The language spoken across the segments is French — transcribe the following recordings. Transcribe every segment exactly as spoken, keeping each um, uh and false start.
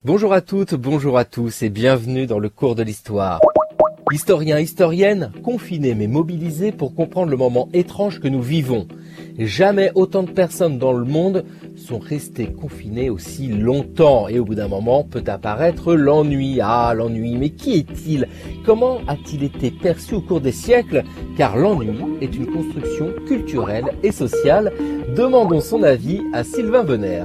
Bonjour à toutes, bonjour à tous et bienvenue dans le cours de l'histoire. Historiens, historiennes, confinés mais mobilisés pour comprendre le moment étrange que nous vivons. Jamais autant de personnes dans le monde sont restées confinées aussi longtemps et au bout d'un moment peut apparaître l'ennui. Ah, l'ennui, mais qui est-il? Comment a-t-il été perçu au cours des siècles? Car l'ennui est une construction culturelle et sociale. Demandons son avis à Sylvain Venère.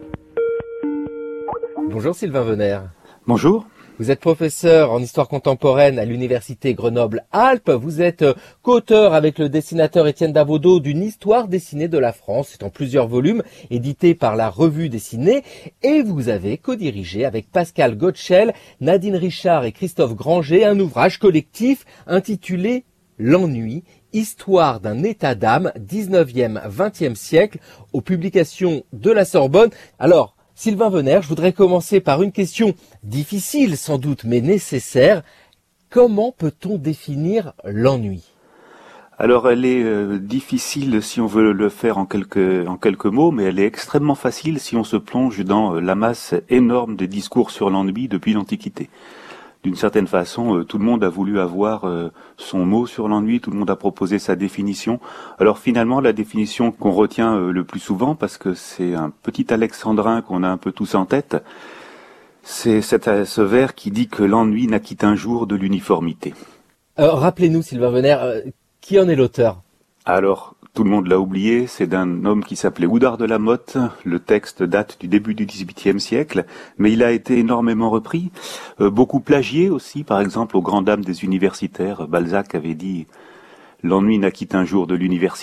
Bonjour Sylvain Venère. Bonjour. Vous êtes professeur en histoire contemporaine à l'université Grenoble-Alpes. Vous êtes co-auteur avec le dessinateur Étienne Davodo d'une histoire dessinée de la France. C'est en plusieurs volumes, édité par la Revue Dessinée. Et vous avez co-dirigé avec Pascal Gottschel, Nadine Richard et Christophe Granger un ouvrage collectif intitulé L'ennui, histoire d'un état d'âme, dix-neuvième vingtième siècle, aux publications de la Sorbonne. Alors, Sylvain Venère, je voudrais commencer par une question difficile sans doute, mais nécessaire. Comment peut-on définir l'ennui? Alors elle est euh, difficile si on veut le faire en quelques, en quelques mots, mais elle est extrêmement facile si on se plonge dans euh, la masse énorme des discours sur l'ennui depuis l'Antiquité. D'une certaine façon, euh, tout le monde a voulu avoir euh, son mot sur l'ennui, tout le monde a proposé sa définition. Alors finalement, la définition qu'on retient euh, le plus souvent, parce que c'est un petit alexandrin qu'on a un peu tous en tête, c'est cet, euh, ce vers qui dit que l'ennui naquit un jour de l'uniformité. Euh, rappelez-nous, Sylvain Venère, euh, qui en est l'auteur? Alors, tout le monde l'a oublié, c'est d'un homme qui s'appelait Oudard de la Motte. Le texte date du début du dix-huitième siècle, mais il a été énormément repris, euh, beaucoup plagié aussi, par exemple aux grandes dames des universitaires. Balzac avait dit « L'ennui naquit un jour de l'université ».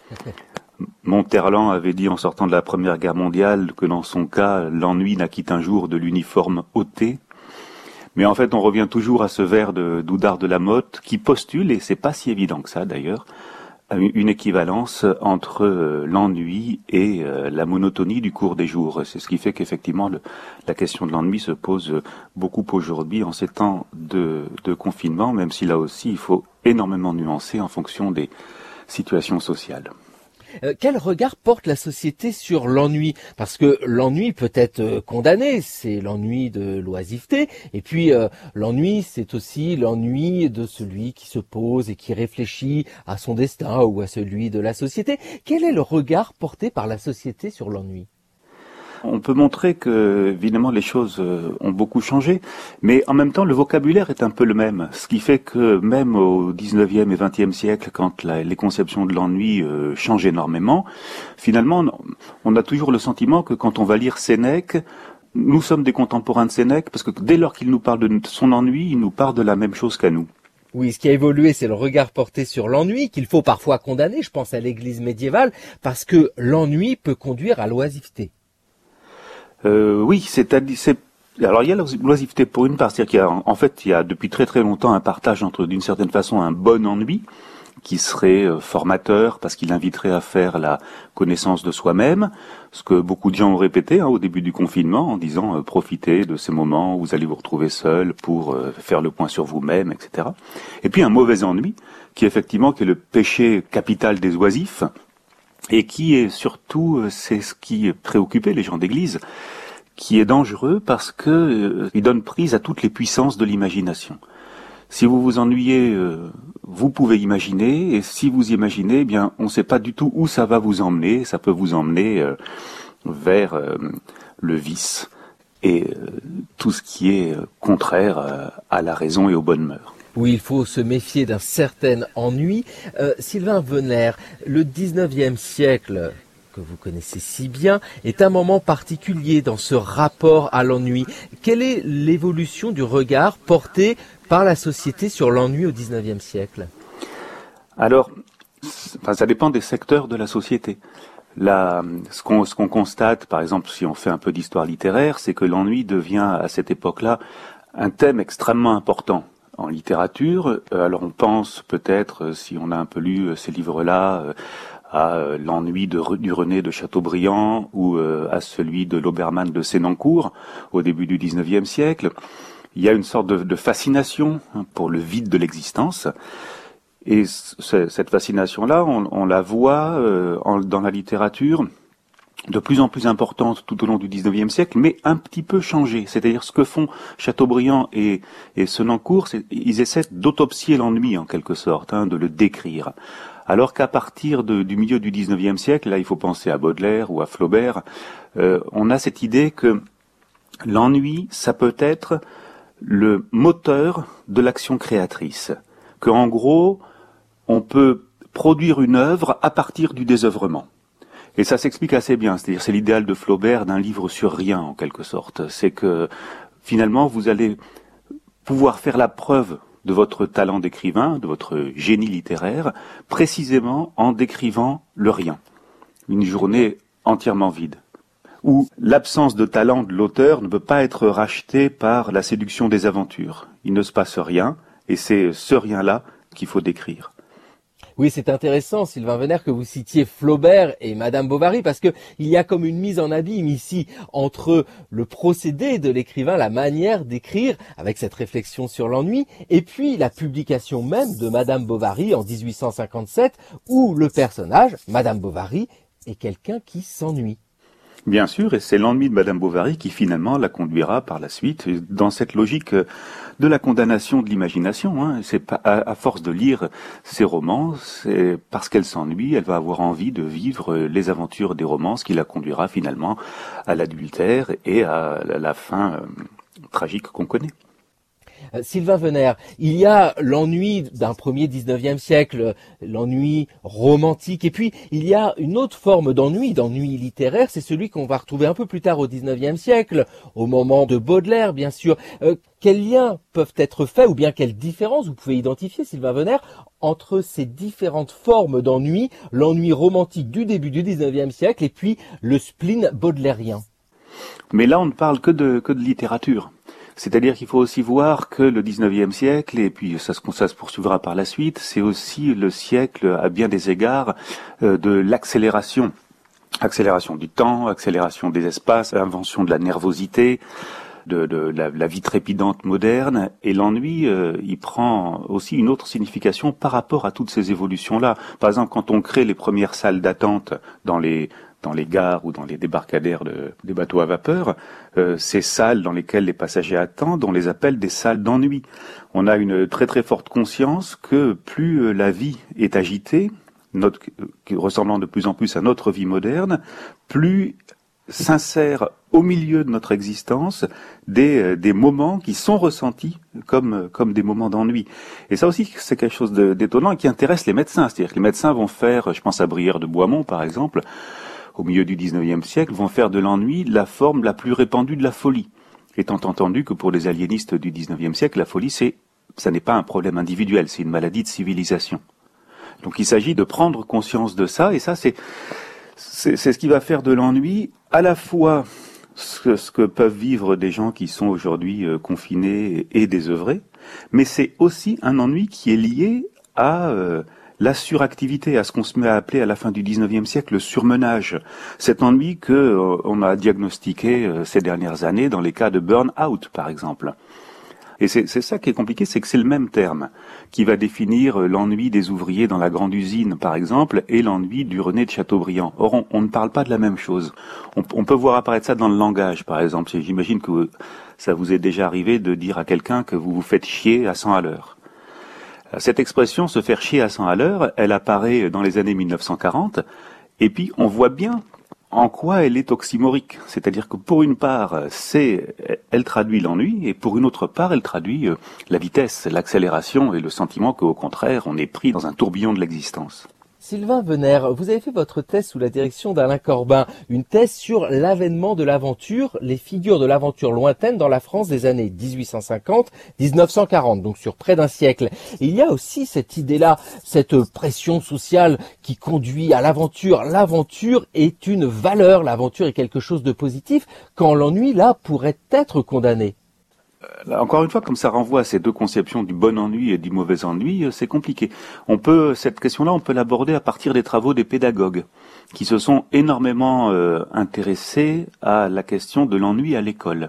Monterland avait dit en sortant de la Première Guerre mondiale que dans son cas, l'ennui naquit un jour de l'uniforme ôté. Mais en fait, on revient toujours à ce vers de d'Oudard de la Motte qui postule, et c'est pas si évident que ça d'ailleurs, une équivalence entre l'ennui et la monotonie du cours des jours. C'est ce qui fait qu'effectivement le, la question de l'ennui se pose beaucoup aujourd'hui en ces temps de, de confinement, même si là aussi il faut énormément nuancer en fonction des situations sociales. Euh, quel regard porte la société sur l'ennui? Parce que l'ennui peut être euh, condamné, c'est l'ennui de l'oisiveté, et puis euh, l'ennui c'est aussi l'ennui de celui qui se pose et qui réfléchit à son destin ou à celui de la société. Quel est le regard porté par la société sur l'ennui? On peut montrer que, évidemment, les choses ont beaucoup changé, mais en même temps, le vocabulaire est un peu le même. Ce qui fait que même au dix-neuvième et vingtième siècle, quand la, les conceptions de l'ennui euh, changent énormément, finalement, on a toujours le sentiment que quand on va lire Sénèque, nous sommes des contemporains de Sénèque, parce que dès lors qu'il nous parle de son ennui, il nous parle de la même chose qu'à nous. Oui, ce qui a évolué, c'est le regard porté sur l'ennui, qu'il faut parfois condamner, je pense à l'Église médiévale, parce que l'ennui peut conduire à l'oisiveté. Euh, oui, c'est-à-dire, c'est, alors il y a l'oisiveté pour une part, c'est-à-dire qu'il y a, en fait, il y a depuis très très longtemps un partage entre, d'une certaine façon, un bon ennui, qui serait formateur, parce qu'il inviterait à faire la connaissance de soi-même, ce que beaucoup de gens ont répété hein, au début du confinement, en disant euh, profitez de ces moments où vous allez vous retrouver seul pour euh, faire le point sur vous-même, et cetera. Et puis un mauvais ennui, qui effectivement qui est le péché capital des oisifs, et qui est surtout, c'est ce qui préoccupait les gens d'église, qui est dangereux parce que euh, il donne prise à toutes les puissances de l'imagination. Si vous vous ennuyez, euh, vous pouvez imaginer, et si vous imaginez, eh bien, on ne sait pas du tout où ça va vous emmener. Ça peut vous emmener euh, vers euh, le vice et euh, tout ce qui est contraire euh, à la raison et aux bonnes mœurs. Oui, il faut se méfier d'un certain ennui. Euh, Sylvain Venère, le dix-neuvième siècle, que vous connaissez si bien, est un moment particulier dans ce rapport à l'ennui. Quelle est l'évolution du regard porté par la société sur l'ennui au dix-neuvième siècle? Alors, enfin, ça dépend des secteurs de la société. Là, ce qu'on, ce qu'on constate, par exemple, si on fait un peu d'histoire littéraire, c'est que l'ennui devient à cette époque-là un thème extrêmement important en littérature. Alors on pense peut-être, si on a un peu lu ces livres-là, à l'ennui de, du René de Chateaubriand ou à celui de l'Obermann de Sénancourt au début du dix-neuvième siècle. Il y a une sorte de, de fascination pour le vide de l'existence. Et cette fascination-là, on, on la voit euh, en, dans la littérature de plus en plus importante tout au long du dix-neuvième siècle, mais un petit peu changée. C'est-à-dire ce que font Chateaubriand et, et Senancour, c'est, ils essaient d'autopsier l'ennui en quelque sorte, hein, de le décrire. Alors qu'à partir de, du milieu du dix-neuvième siècle, là il faut penser à Baudelaire ou à Flaubert, euh, on a cette idée que l'ennui, ça peut être le moteur de l'action créatrice. Qu'en gros, on peut produire une œuvre à partir du désœuvrement. Et ça s'explique assez bien, c'est-à-dire c'est l'idéal de Flaubert d'un livre sur rien en quelque sorte. C'est que finalement vous allez pouvoir faire la preuve de votre talent d'écrivain, de votre génie littéraire, précisément en décrivant le rien. Une journée entièrement vide, où l'absence de talent de l'auteur ne peut pas être rachetée par la séduction des aventures. Il ne se passe rien, et c'est ce rien-là qu'il faut décrire. Oui, c'est intéressant, Sylvain Venère, que vous citiez Flaubert et Madame Bovary, parce que il y a comme une mise en abîme ici entre le procédé de l'écrivain, la manière d'écrire, avec cette réflexion sur l'ennui, et puis la publication même de Madame Bovary en dix-huit cent cinquante-sept, où le personnage, Madame Bovary, est quelqu'un qui s'ennuie. Bien sûr, et c'est l'ennui de Madame Bovary qui finalement la conduira par la suite dans cette logique de la condamnation de l'imagination. Hein. C'est pas à, à force de lire ses romans, c'est parce qu'elle s'ennuie, elle va avoir envie de vivre les aventures des romans, ce qui la conduira finalement à l'adultère et à la fin euh, tragique qu'on connaît. Sylvain Venère, il y a l'ennui d'un premier dix-neuvième siècle, l'ennui romantique, et puis il y a une autre forme d'ennui, d'ennui littéraire, c'est celui qu'on va retrouver un peu plus tard au dix-neuvième siècle, au moment de Baudelaire bien sûr. Euh, quels liens peuvent être faits, ou bien quelles différences vous pouvez identifier, Sylvain Venère, entre ces différentes formes d'ennui, l'ennui romantique du début du dix-neuvième siècle et puis le spleen baudelairien? Mais là on ne parle que de, que de littérature. C'est-à-dire qu'il faut aussi voir que le dix-neuvième siècle, et puis ça se, ça se poursuivra par la suite, c'est aussi le siècle, à bien des égards, euh, de l'accélération. Accélération du temps, accélération des espaces, invention de la nervosité, de, de la, la vie trépidante moderne. Et l'ennui, euh, il prend aussi une autre signification par rapport à toutes ces évolutions-là. Par exemple, quand on crée les premières salles d'attente dans les... dans les gares ou dans les débarcadères de, des bateaux à vapeur, euh, ces salles dans lesquelles les passagers attendent, on les appelle des salles d'ennui. On a une très très forte conscience que plus euh, la vie est agitée, notre, euh, ressemblant de plus en plus à notre vie moderne, plus s'insèrent au milieu de notre existence des, euh, des moments qui sont ressentis comme, comme des moments d'ennui. Et ça aussi, c'est quelque chose de, d'étonnant et qui intéresse les médecins. C'est-à-dire que les médecins vont faire, je pense à Brière de Boismont par exemple, au milieu du dix-neuvième siècle, vont faire de l'ennui la forme la plus répandue de la folie. Étant entendu que pour les aliénistes du dix-neuvième siècle, la folie, c'est, ça n'est pas un problème individuel, c'est une maladie de civilisation. Donc il s'agit de prendre conscience de ça, et ça c'est, c'est, c'est ce qui va faire de l'ennui à la fois ce que, ce que peuvent vivre des gens qui sont aujourd'hui euh, confinés et désœuvrés, mais c'est aussi un ennui qui est lié à... Euh, la suractivité, à ce qu'on se met à appeler à la fin du dix-neuvième siècle le surmenage. Cet ennui que euh, on a diagnostiqué euh, ces dernières années dans les cas de burn-out, par exemple. Et c'est, c'est ça qui est compliqué, c'est que c'est le même terme qui va définir euh, l'ennui des ouvriers dans la grande usine, par exemple, et l'ennui du René de Chateaubriand. Or, on, on ne parle pas de la même chose. On, on peut voir apparaître ça dans le langage, par exemple. J'imagine que ça vous est déjà arrivé de dire à quelqu'un que vous vous faites chier à cent à l'heure. Cette expression, se faire chier à cent à l'heure, elle apparaît dans les années mille neuf cent quarante, et puis on voit bien en quoi elle est oxymorique. C'est-à-dire que pour une part, c'est, elle traduit l'ennui, et pour une autre part, elle traduit la vitesse, l'accélération et le sentiment qu'au contraire, on est pris dans un tourbillon de l'existence. Sylvain Venère, vous avez fait votre thèse sous la direction d'Alain Corbin, une thèse sur l'avènement de l'aventure, les figures de l'aventure lointaine dans la France des années dix-huit cent cinquante à dix-neuf cent quarante, donc sur près d'un siècle. Et il y a aussi cette idée-là, cette pression sociale qui conduit à l'aventure. L'aventure est une valeur, l'aventure est quelque chose de positif, quand l'ennui, là, pourrait être condamné. Encore une fois, comme ça renvoie à ces deux conceptions du bon ennui et du mauvais ennui, c'est compliqué. On peut, cette question-là, on peut l'aborder à partir des travaux des pédagogues, qui se sont énormément euh, intéressés à la question de l'ennui à l'école.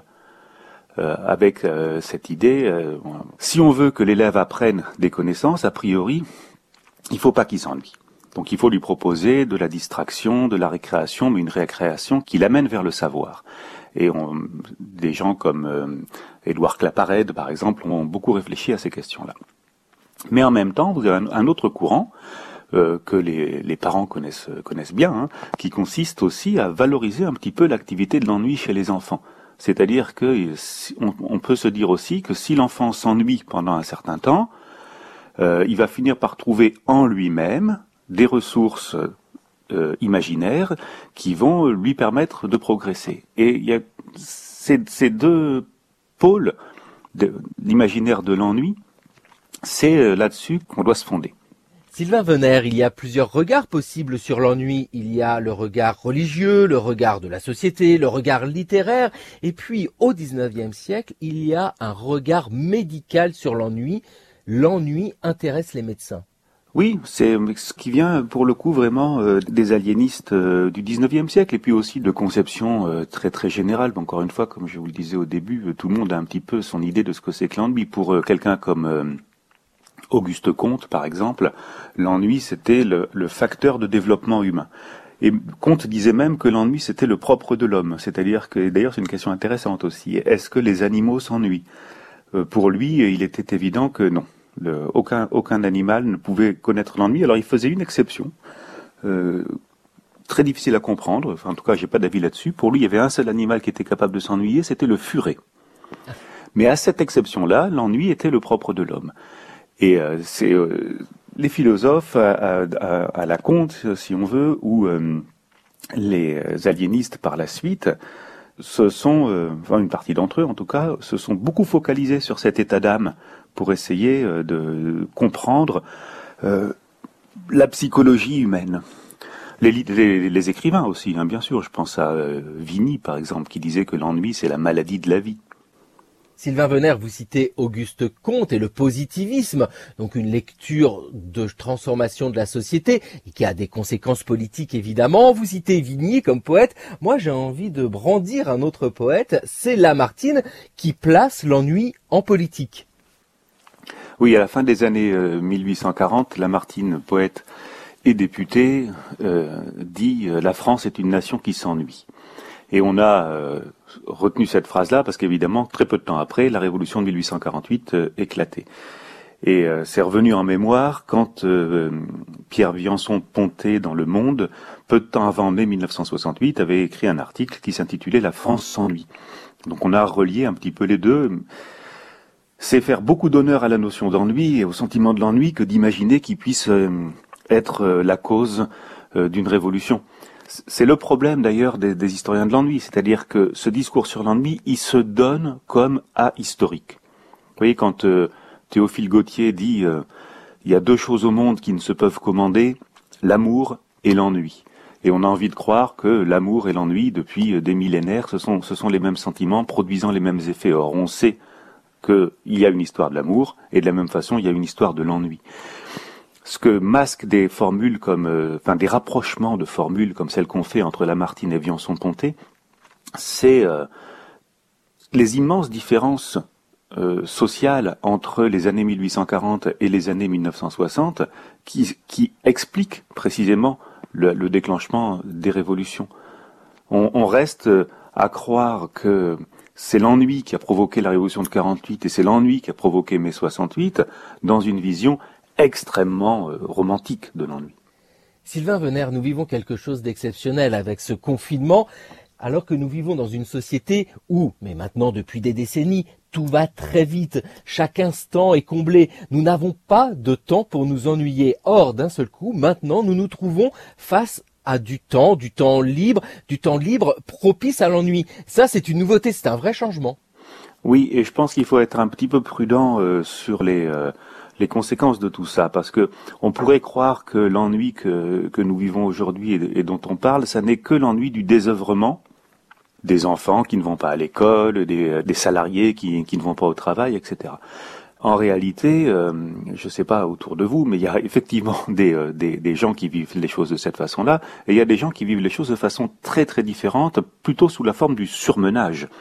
Euh, avec euh, cette idée, euh, si on veut que l'élève apprenne des connaissances, a priori, il faut pas qu'il s'ennuie. Donc il faut lui proposer de la distraction, de la récréation, mais une récréation qui l'amène vers le savoir. Et on, des gens comme euh, Édouard Claparède, par exemple, ont beaucoup réfléchi à ces questions-là. Mais en même temps, vous avez un, un autre courant euh, que les, les parents connaissent, connaissent bien, hein, qui consiste aussi à valoriser un petit peu l'activité de l'ennui chez les enfants. C'est-à-dire que on, on peut se dire aussi que si l'enfant s'ennuie pendant un certain temps, euh, il va finir par trouver en lui-même des ressources euh, imaginaires qui vont lui permettre de progresser. Et il y a ces, ces deux pôles, de, l'imaginaire de l'ennui, c'est là-dessus qu'on doit se fonder. Sylvain Venner, il y a plusieurs regards possibles sur l'ennui. Il y a le regard religieux, le regard de la société, le regard littéraire. Et puis, au dix-neuvième siècle, il y a un regard médical sur l'ennui. L'ennui intéresse les médecins. Oui, c'est ce qui vient pour le coup vraiment euh, des aliénistes euh, du dix-neuvième siècle et puis aussi de conceptions euh, très très générales. Encore une fois, comme je vous le disais au début, euh, tout le monde a un petit peu son idée de ce que c'est que l'ennui. Pour euh, quelqu'un comme euh, Auguste Comte, par exemple, l'ennui c'était le, le facteur de développement humain. Et Comte disait même que l'ennui c'était le propre de l'homme. C'est-à-dire que, d'ailleurs c'est une question intéressante aussi, est-ce que les animaux s'ennuient ? euh, Pour lui, il était évident que non. Le, aucun, aucun animal ne pouvait connaître l'ennui. Alors il faisait une exception, euh, très difficile à comprendre, enfin, en tout cas j'ai pas d'avis là-dessus. Pour lui il y avait un seul animal qui était capable de s'ennuyer, c'était le furet. Mais à cette exception-là, l'ennui était le propre de l'homme. Et euh, c'est euh, les philosophes à, à, à la Comte, si on veut, ou euh, les aliénistes par la suite, se sont, euh, enfin une partie d'entre eux en tout cas, se sont beaucoup focalisés sur cet état d'âme pour essayer euh, de comprendre euh, la psychologie humaine. Les, les, les écrivains aussi, hein, bien sûr, je pense à euh, Vigny par exemple, qui disait que l'ennui c'est la maladie de la vie. Sylvain Venner, vous citez Auguste Comte et le positivisme, donc une lecture de transformation de la société et qui a des conséquences politiques évidemment. Vous citez Vigny comme poète. Moi, j'ai envie de brandir un autre poète, c'est Lamartine, qui place l'ennui en politique. Oui, à la fin des années euh, mille huit cent quarante, Lamartine, poète et député, euh, dit euh, « La France est une nation qui s'ennuie ». Et on a euh, retenu cette phrase-là parce qu'évidemment, très peu de temps après, la révolution de mille huit cent quarante-huit euh, éclatait. Et euh, c'est revenu en mémoire quand euh, Pierre Viançon-Ponté dans Le Monde, peu de temps avant mai mille neuf cent soixante-huit, avait écrit un article qui s'intitulait « La France s'ennuie ». Donc on a relié un petit peu les deux. C'est faire beaucoup d'honneur à la notion d'ennui et au sentiment de l'ennui que d'imaginer qu'il puisse euh, être euh, la cause euh, d'une révolution. C'est le problème d'ailleurs des, des historiens de l'ennui, c'est-à-dire que ce discours sur l'ennui, il se donne comme ahistorique. Vous voyez, quand euh, Théophile Gautier dit euh, il y a deux choses au monde qui ne se peuvent commander, l'amour et l'ennui. Et on a envie de croire que l'amour et l'ennui, depuis des millénaires, ce sont, ce sont les mêmes sentiments, produisant les mêmes effets. Or, on sait qu'il y a une histoire de l'amour, et de la même façon, il y a une histoire de l'ennui. Ce que masquent des formules comme, euh, enfin des rapprochements de formules comme celles qu'on fait entre Lamartine et Viançon-Ponté, c'est euh, les immenses différences euh, sociales entre les années mille huit cent quarante et les années mille neuf cent soixante qui, qui expliquent précisément le, le déclenchement des révolutions. On, on reste à croire que c'est l'ennui qui a provoqué la révolution de quarante-huit et c'est l'ennui qui a provoqué mai soixante-huit dans une vision extrêmement euh, romantique de l'ennui. Sylvain Venner, nous vivons quelque chose d'exceptionnel avec ce confinement, alors que nous vivons dans une société où, mais maintenant depuis des décennies, tout va très vite, chaque instant est comblé, nous n'avons pas de temps pour nous ennuyer. Or, d'un seul coup, maintenant, nous nous trouvons face à du temps, du temps libre, du temps libre propice à l'ennui. Ça, c'est une nouveauté, c'est un vrai changement. Oui, et je pense qu'il faut être un petit peu prudent euh, sur les... Euh, les conséquences de tout ça, parce que on pourrait croire que l'ennui que, que nous vivons aujourd'hui et, et dont on parle, ça n'est que l'ennui du désœuvrement des enfants qui ne vont pas à l'école, des, des salariés qui, qui ne vont pas au travail, et cetera. En réalité, euh, je ne sais pas autour de vous, mais il y a effectivement des, euh, des, des gens qui vivent les choses de cette façon-là, et il y a des gens qui vivent les choses de façon très très différente, plutôt sous la forme du surmenage.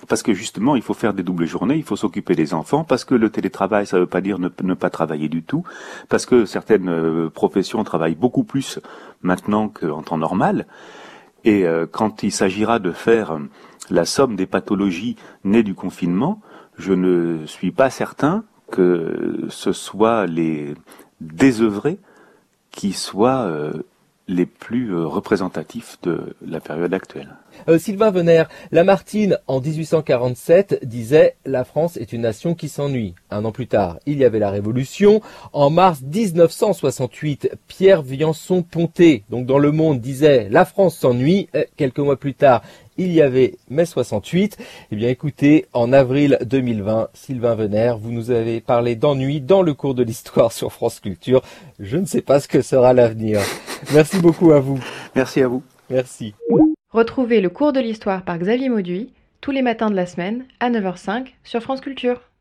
parce que justement, il faut faire des doubles journées, il faut s'occuper des enfants, parce que le télétravail, ça ne veut pas dire ne, ne pas travailler du tout, parce que certaines euh, professions travaillent beaucoup plus maintenant qu'en temps normal. Et euh, quand il s'agira de faire la somme des pathologies nées du confinement, je ne suis pas certain que ce soit les désœuvrés qui soient euh, les plus euh, représentatifs de la période actuelle. Euh, Sylvain Venère, Lamartine, en dix-huit cent quarante-sept, disait « La France est une nation qui s'ennuie ». Un an plus tard, il y avait la Révolution. En mars dix-neuf cent soixante-huit, Pierre Viançon-Ponté, donc dans Le Monde, disait « La France s'ennuie ». Quelques mois plus tard, il y avait mai soixante-huit. Eh bien écoutez, en avril deux mille vingt, Sylvain Venère, vous nous avez parlé d'ennui dans le cours de l'histoire sur France Culture. Je ne sais pas ce que sera l'avenir. Merci beaucoup à vous. Merci à vous. Merci. Retrouvez le cours de l'histoire par Xavier Mauduit tous les matins de la semaine à neuf heures cinq sur France Culture.